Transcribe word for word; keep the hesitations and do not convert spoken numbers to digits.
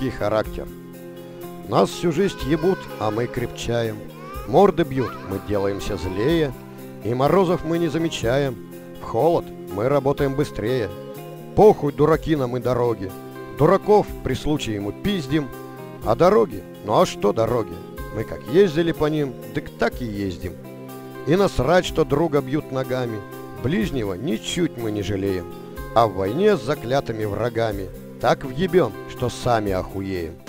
крепкий характер. Нас всю жизнь ебут, а мы крепчаем. Морды бьют, мы делаемся злее. И морозов мы не замечаем. В холод мы работаем быстрее. Похуй, дураки нам и дороги. Дураков при случае мы пиздим. А дороги? Ну а что дороги? Мы как ездили по ним, так так и ездим. И насрать, что друга бьют ногами. Ближнего ничуть мы не жалеем. А в войне с заклятыми врагами так въебем, что сами охуеем.